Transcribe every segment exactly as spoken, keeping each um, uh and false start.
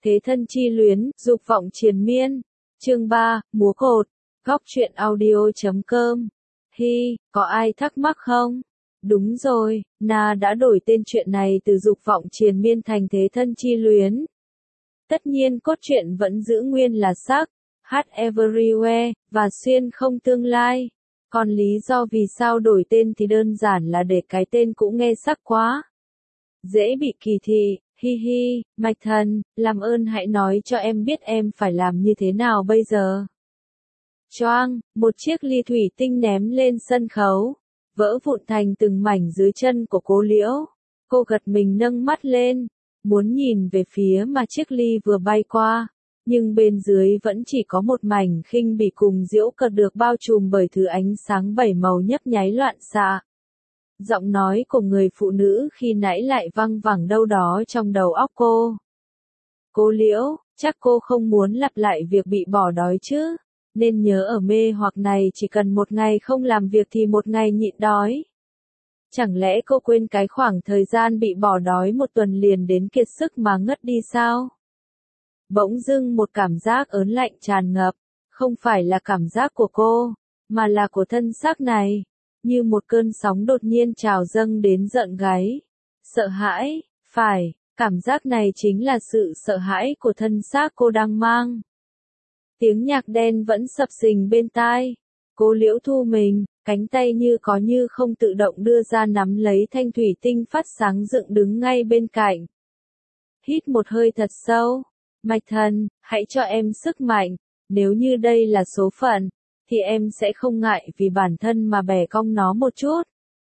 Thế thân chi luyến, dục vọng triền miên. Chương ba, múa cột. Góc truyện audio chấm com. Hi, có ai thắc mắc không? Đúng rồi, Na đã đổi tên chuyện này từ dục vọng triền miên thành thế thân chi luyến. Tất nhiên cốt truyện vẫn giữ nguyên là sắc, hát everywhere, và xuyên không tương lai. Còn lý do vì sao đổi tên thì đơn giản là để cái tên cũ nghe sắc quá. Dễ bị kỳ thị, hi hi, Mạch Thần, làm ơn hãy nói cho em biết em phải làm như thế nào bây giờ. Choang, một chiếc ly thủy tinh ném lên sân khấu, vỡ vụn thành từng mảnh dưới chân của Cố Liễu. Cô gật mình nâng mắt lên, muốn nhìn về phía mà chiếc ly vừa bay qua, nhưng bên dưới vẫn chỉ có một mảnh khinh bỉ cùng diễu cợt được bao trùm bởi thứ ánh sáng bảy màu nhấp nháy loạn xạ. Giọng nói của người phụ nữ khi nãy lại văng vẳng đâu đó trong đầu óc cô. Cố Liễu, chắc cô không muốn lặp lại việc bị bỏ đói chứ, nên nhớ ở mê hoặc này chỉ cần một ngày không làm việc thì một ngày nhịn đói. Chẳng lẽ cô quên cái khoảng thời gian bị bỏ đói một tuần liền đến kiệt sức mà ngất đi sao? Bỗng dưng một cảm giác ớn lạnh tràn ngập, không phải là cảm giác của cô, mà là của thân xác này, như một cơn sóng đột nhiên trào dâng đến giận gáy. Sợ hãi, phải, cảm giác này chính là sự sợ hãi của thân xác cô đang mang. Tiếng nhạc đen vẫn sập sình bên tai. Cố Liễu thu mình, cánh tay như có như không tự động đưa ra nắm lấy thanh thủy tinh phát sáng dựng đứng ngay bên cạnh. Hít một hơi thật sâu. Mạch Thần, hãy cho em sức mạnh, nếu như đây là số phận, thì em sẽ không ngại vì bản thân mà bẻ cong nó một chút.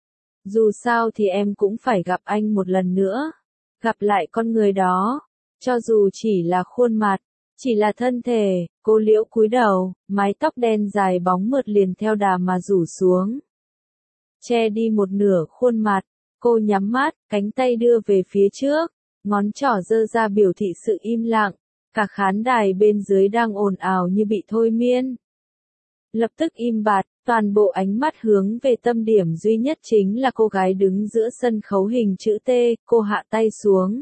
Dù sao thì em cũng phải gặp anh một lần nữa, gặp lại con người đó, cho dù chỉ là khuôn mặt, chỉ là thân thể. Cố Liễu cúi đầu, mái tóc đen dài bóng mượt liền theo đà mà rủ xuống, che đi một nửa khuôn mặt. Cô nhắm mắt, cánh tay đưa về phía trước, ngón trỏ giơ ra biểu thị sự im lặng. Cả khán đài bên dưới đang ồn ào như bị thôi miên. Lập tức im bặt, toàn bộ ánh mắt hướng về tâm điểm duy nhất chính là cô gái đứng giữa sân khấu hình chữ T. Cô hạ tay xuống,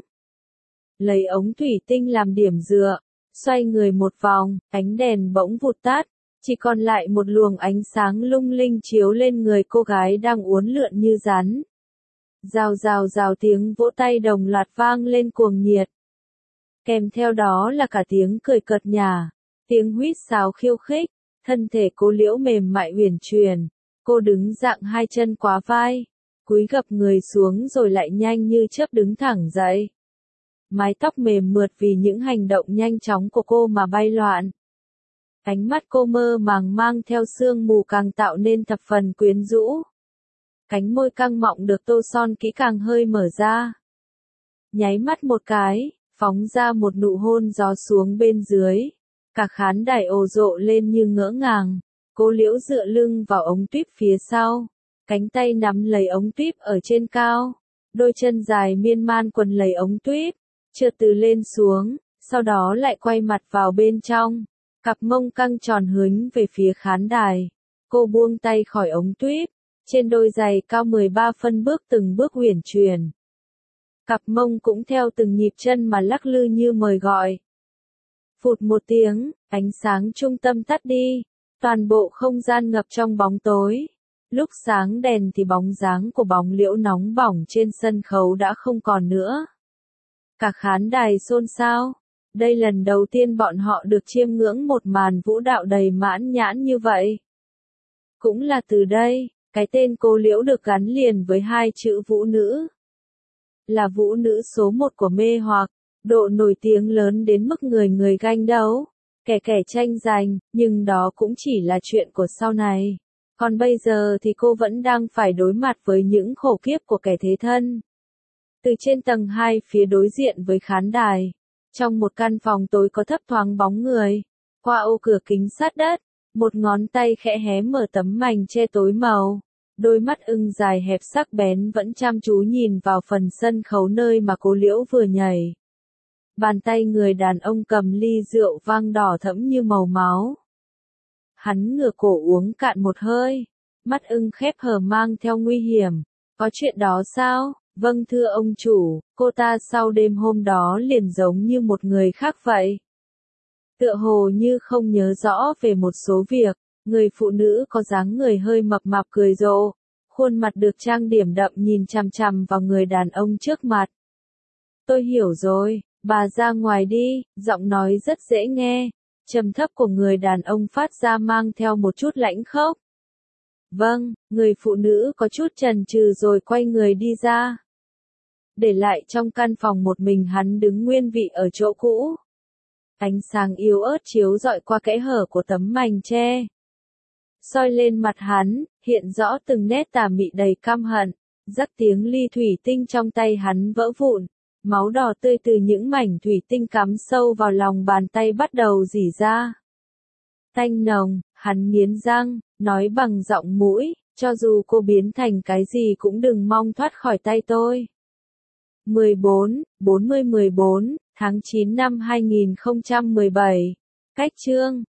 lấy ống thủy tinh làm điểm dựa, xoay người một vòng, ánh đèn bỗng vụt tắt, chỉ còn lại một luồng ánh sáng lung linh chiếu lên người cô gái đang uốn lượn như rắn. Rào rào rào tiếng vỗ tay đồng loạt vang lên cuồng nhiệt. Kèm theo đó là cả tiếng cười cợt nhả, tiếng huýt sáo khiêu khích. Thân thể Cố Liễu mềm mại uyển chuyển, cô đứng dạng hai chân quá vai, cúi gập người xuống rồi lại nhanh như chớp đứng thẳng dậy. Mái tóc mềm mượt vì những hành động nhanh chóng của cô mà bay loạn. Ánh mắt cô mơ màng mang theo sương mù càng tạo nên thập phần quyến rũ. Cánh môi căng mọng được tô son kỹ càng hơi mở ra. Nháy mắt một cái, phóng ra một nụ hôn gió xuống bên dưới. Cả khán đài ồ rộ lên như ngỡ ngàng. Cố Liễu dựa lưng vào ống tuyếp phía sau, cánh tay nắm lấy ống tuyếp ở trên cao, đôi chân dài miên man quần lấy ống tuyếp, trượt từ lên xuống, sau đó lại quay mặt vào bên trong, cặp mông căng tròn hướng về phía khán đài. Cô buông tay khỏi ống tuyếp, trên đôi giày cao mười ba phân bước từng bước uyển chuyển. Cặp mông cũng theo từng nhịp chân mà lắc lư như mời gọi. Phụt một tiếng, ánh sáng trung tâm tắt đi, toàn bộ không gian ngập trong bóng tối. Lúc sáng đèn thì bóng dáng của bóng Liễu nóng bỏng trên sân khấu đã không còn nữa. Cả khán đài xôn xao, đây lần đầu tiên bọn họ được chiêm ngưỡng một màn vũ đạo đầy mãn nhãn như vậy. Cũng là từ đây, cái tên Cố Liễu được gắn liền với hai chữ vũ nữ. Là vũ nữ số một của mê hoặc. Độ nổi tiếng lớn đến mức người người ganh đấu, kẻ kẻ tranh giành, nhưng đó cũng chỉ là chuyện của sau này. Còn bây giờ thì cô vẫn đang phải đối mặt với những khổ kiếp của kẻ thế thân. Từ trên tầng hai phía đối diện với khán đài, trong một căn phòng tối có thấp thoáng bóng người, qua ô cửa kính sát đất, một ngón tay khẽ hé mở tấm mành che tối màu. Đôi mắt ưng dài hẹp sắc bén vẫn chăm chú nhìn vào phần sân khấu nơi mà Cố Liễu vừa nhảy. Bàn tay người đàn ông cầm ly rượu vang đỏ thẫm như màu máu. Hắn ngửa cổ uống cạn một hơi, mắt ưng khép hờ mang theo nguy hiểm. Có chuyện đó sao? Vâng thưa ông chủ, cô ta sau đêm hôm đó liền giống như một người khác vậy. Tựa hồ như không nhớ rõ về một số việc, người phụ nữ có dáng người hơi mập mạp cười rộ, khuôn mặt được trang điểm đậm nhìn chằm chằm vào người đàn ông trước mặt. Tôi hiểu rồi, bà ra ngoài đi, giọng nói rất dễ nghe, trầm thấp của người đàn ông phát ra mang theo một chút lãnh khốc. Vâng, người phụ nữ có chút chần chừ rồi quay người đi ra. Để lại trong căn phòng một mình hắn đứng nguyên vị ở chỗ cũ. Ánh sáng yếu ớt chiếu rọi qua kẽ hở của tấm mành tre. Soi lên mặt hắn, hiện rõ từng nét tà mị đầy căm hận. Rắc tiếng ly thủy tinh trong tay hắn vỡ vụn. Máu đỏ tươi từ những mảnh thủy tinh cắm sâu vào lòng bàn tay bắt đầu rỉ ra. Tanh nồng, hắn nghiến răng, nói bằng giọng mũi, cho dù cô biến thành cái gì cũng đừng mong thoát khỏi tay tôi. mười bốn, bốn mươi mười bốn, tháng chín năm hai nghìn không trăm mười bảy. Cách chương